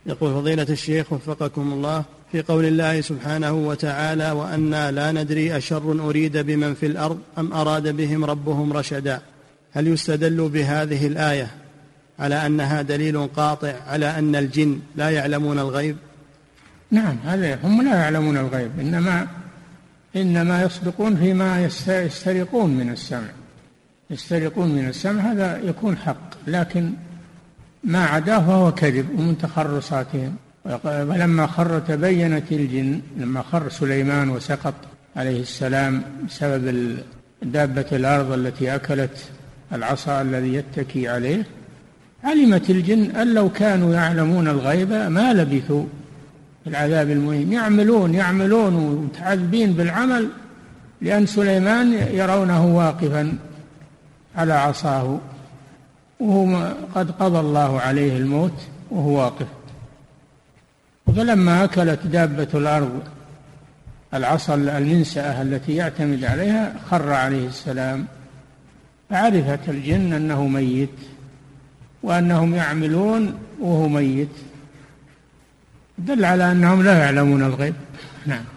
يقول فضيلة الشيخ وفقكم الله، في قول الله سبحانه وتعالى وأنا لا ندري أشر أريد بمن في الأرض أم أراد بهم ربهم رشدا، هل يستدل بهذه الآية على أنها دليل قاطع على أن الجن لا يعلمون الغيب؟ نعم، هذا هم لا يعلمون الغيب، إنما يصدقون فيما يسترقون من السمع، يسترقون من السمع، هذا يكون حق، لكن ما عداه فهو كذب ومن تخرصاتهم. ولما خر تبينت الجن، لما خر سليمان وسقط عليه السلام بسبب دابة الأرض التي أكلت العصا الذي يتكي عليه، علمت الجن أن لو كانوا يعلمون الغيب ما لبثوا في العذاب المهين. يعملون ومتعذبين بالعمل، لأن سليمان يرونه واقفا على عصاه وهو قد قضى الله عليه الموت وهو واقف. فلما أكلت دابة الأرض العصا المنسأة التي يعتمد عليها خر عليه السلام، فعرفت الجن أنه ميت وأنهم يعملون وهو ميت، دل على أنهم لا يعلمون الغيب. نعم.